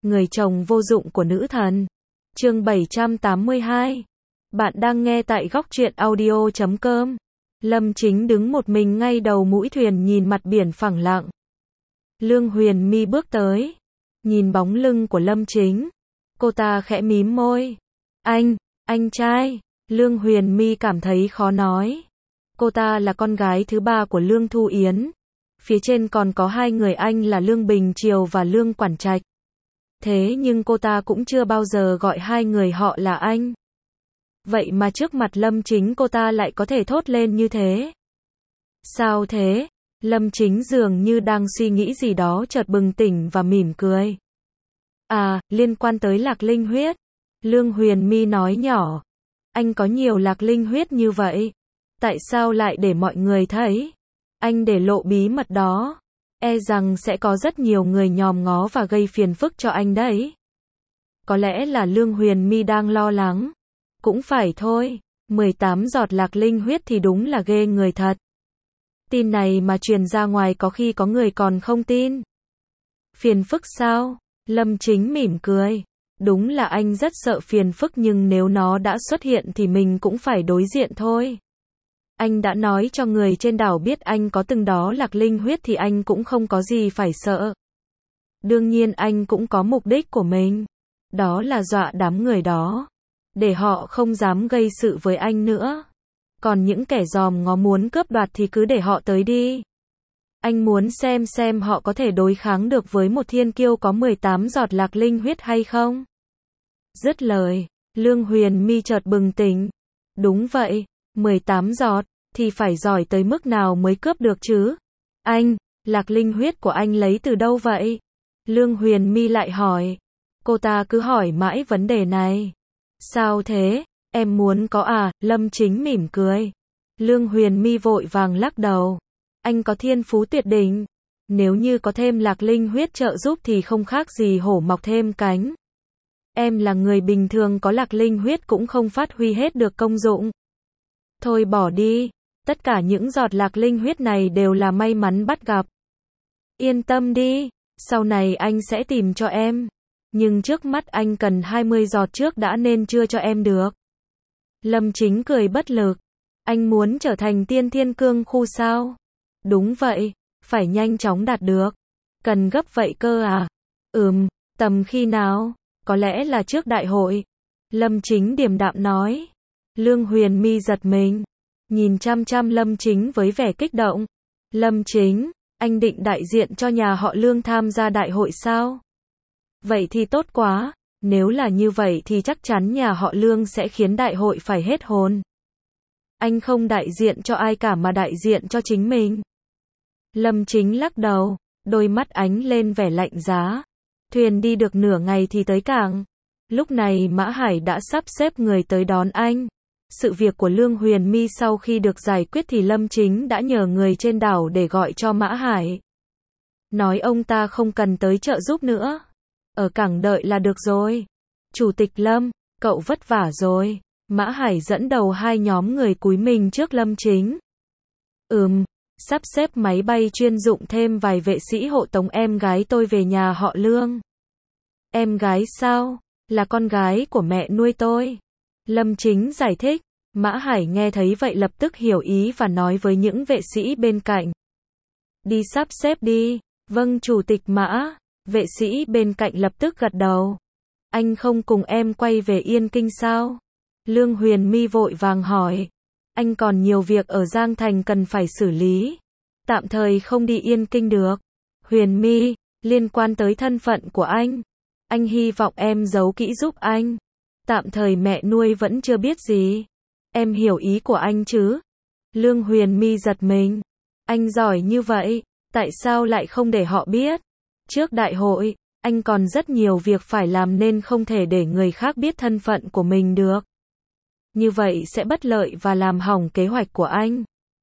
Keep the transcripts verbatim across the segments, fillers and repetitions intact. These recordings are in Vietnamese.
người chồng vô dụng của nữ thần. Chương bảy trăm tám mươi hai. Bạn đang nghe tại góc truyện audio chấm com. Lâm Chính đứng một mình ngay đầu mũi thuyền nhìn mặt biển phẳng lặng. Lương Huyền My bước tới, nhìn bóng lưng của Lâm Chính. Cô ta khẽ mím môi. Anh, anh trai. Lương Huyền My cảm thấy khó nói. Cô ta là con gái thứ ba của Lương Thu Yến. Phía trên còn có hai người anh là Lương Bình Triều và Lương Quản Trạch. Thế nhưng cô ta cũng chưa bao giờ gọi hai người họ là anh. Vậy mà trước mặt Lâm Chính cô ta lại có thể thốt lên như thế. Sao thế? Lâm Chính dường như đang suy nghĩ gì đó chợt bừng tỉnh và mỉm cười. À, liên quan tới lạc linh huyết. Lương Huyền My nói nhỏ. Anh có nhiều lạc linh huyết như vậy. Tại sao lại để mọi người thấy? Anh để lộ bí mật đó. E rằng sẽ có rất nhiều người nhòm ngó và gây phiền phức cho anh đấy. Có lẽ là Lương Huyền My đang lo lắng. Cũng phải thôi, mười tám giọt lạc linh huyết thì đúng là ghê người thật. Tin này mà truyền ra ngoài có khi có người còn không tin. Phiền phức sao? Lâm Chính mỉm cười. Đúng là anh rất sợ phiền phức nhưng nếu nó đã xuất hiện thì mình cũng phải đối diện thôi. Anh đã nói cho người trên đảo biết anh có từng đó lạc linh huyết thì anh cũng không có gì phải sợ. Đương nhiên anh cũng có mục đích của mình. Đó là dọa đám người đó. Để họ không dám gây sự với anh nữa. Còn những kẻ giòm ngó muốn cướp đoạt thì cứ để họ tới đi. Anh muốn xem xem họ có thể đối kháng được với một thiên kiêu có mười tám giọt lạc linh huyết hay không. Dứt lời, Lương Huyền My chợt bừng tỉnh. Đúng vậy, mười tám giọt, thì phải giỏi tới mức nào mới cướp được chứ? Anh, lạc linh huyết của anh lấy từ đâu vậy? Lương Huyền My lại hỏi. Cô ta cứ hỏi mãi vấn đề này. Sao thế? Em muốn có à? Lâm Chính mỉm cười. Lương Huyền My vội vàng lắc đầu. Anh có thiên phú tuyệt đỉnh. Nếu như có thêm lạc linh huyết trợ giúp thì không khác gì hổ mọc thêm cánh. Em là người bình thường có lạc linh huyết cũng không phát huy hết được công dụng. Thôi bỏ đi. Tất cả những giọt lạc linh huyết này đều là may mắn bắt gặp. Yên tâm đi. Sau này anh sẽ tìm cho em. Nhưng trước mắt anh cần hai mươi giọt trước đã nên chưa cho em được. Lâm Chính cười bất lực. Anh muốn trở thành tiên thiên cương khu sao? Đúng vậy, phải nhanh chóng đạt được. Cần gấp vậy cơ à? Ừm, tầm khi nào? Có lẽ là trước đại hội. Lâm Chính điềm đạm nói. Lương Huyền My giật mình. Nhìn chăm chăm Lâm Chính với vẻ kích động. Lâm Chính, anh định đại diện cho nhà họ Lương tham gia đại hội sao? Vậy thì tốt quá, nếu là như vậy thì chắc chắn nhà họ Lương sẽ khiến đại hội phải hết hồn. Anh không đại diện cho ai cả mà đại diện cho chính mình. Lâm Chính lắc đầu, đôi mắt ánh lên vẻ lạnh giá. Thuyền đi được nửa ngày thì tới cảng. Lúc này Mã Hải đã sắp xếp người tới đón anh. Sự việc của Lương Huyền My sau khi được giải quyết thì Lâm Chính đã nhờ người trên đảo để gọi cho Mã Hải. Nói ông ta không cần tới trợ giúp nữa. Ở cảng đợi là được rồi. Chủ tịch Lâm, cậu vất vả rồi. Mã Hải dẫn đầu hai nhóm người cúi mình trước Lâm Chính. Ừm, sắp xếp máy bay chuyên dụng thêm vài vệ sĩ hộ tống em gái tôi về nhà họ Lương. Em gái sao? Là con gái của mẹ nuôi tôi. Lâm Chính giải thích. Mã Hải nghe thấy vậy lập tức hiểu ý và nói với những vệ sĩ bên cạnh. Đi sắp xếp đi. Vâng chủ tịch Mã. Vệ sĩ bên cạnh lập tức gật đầu. Anh không cùng em quay về Yên Kinh sao? Lương Huyền My vội vàng hỏi. Anh còn nhiều việc ở Giang Thành cần phải xử lý. Tạm thời không đi Yên Kinh được. Huyền My, liên quan tới thân phận của anh. Anh hy vọng em giấu kỹ giúp anh. Tạm thời mẹ nuôi vẫn chưa biết gì. Em hiểu ý của anh chứ? Lương Huyền My giật mình. Anh giỏi như vậy, tại sao lại không để họ biết? Trước đại hội, anh còn rất nhiều việc phải làm nên không thể để người khác biết thân phận của mình được. Như vậy sẽ bất lợi và làm hỏng kế hoạch của anh.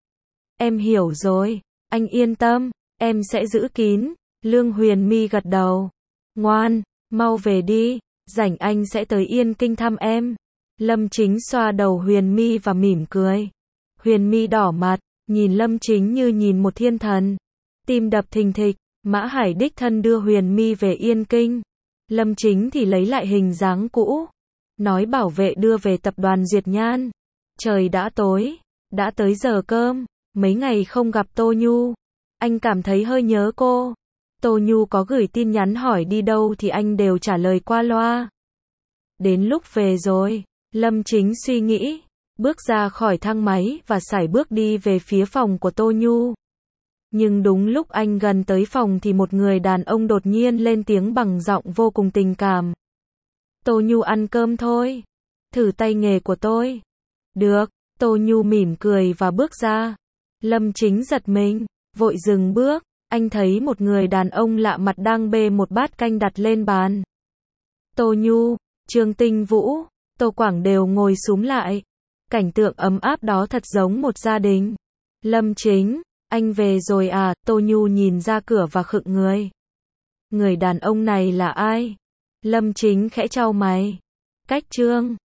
Em hiểu rồi, anh yên tâm, em sẽ giữ kín. Lương Huyền My gật đầu. Ngoan, mau về đi, rảnh anh sẽ tới Yên Kinh thăm em. Lâm Chính xoa đầu Huyền My và mỉm cười. Huyền My đỏ mặt, nhìn Lâm Chính như nhìn một thiên thần. Tim đập thình thịch. Mã Hải đích thân đưa Huyền My về Yên Kinh. Lâm Chính thì lấy lại hình dáng cũ, nói bảo vệ đưa về tập đoàn Duyệt Nhan. Trời đã tối, đã tới giờ cơm, mấy ngày không gặp Tô Nhu, anh cảm thấy hơi nhớ cô. Tô Nhu có gửi tin nhắn hỏi đi đâu thì anh đều trả lời qua loa. Đến lúc về rồi, Lâm Chính suy nghĩ, bước ra khỏi thang máy và sải bước đi về phía phòng của Tô Nhu. Nhưng đúng lúc anh gần tới phòng thì một người đàn ông đột nhiên lên tiếng bằng giọng vô cùng tình cảm. Tô Nhu ăn cơm thôi, thử tay nghề của tôi. Được, Tô Nhu mỉm cười và bước ra. Lâm Chính giật mình, vội dừng bước, anh thấy một người đàn ông lạ mặt đang bê một bát canh đặt lên bàn. Tô Nhu, Trương Tinh Vũ, Tô Quảng đều ngồi xúm lại. Cảnh tượng ấm áp đó thật giống một gia đình. Lâm Chính, anh về rồi à? Tô Nhu nhìn ra cửa và khựng người. Người đàn ông này là ai? Lâm Chính khẽ chau mày. Cách Trương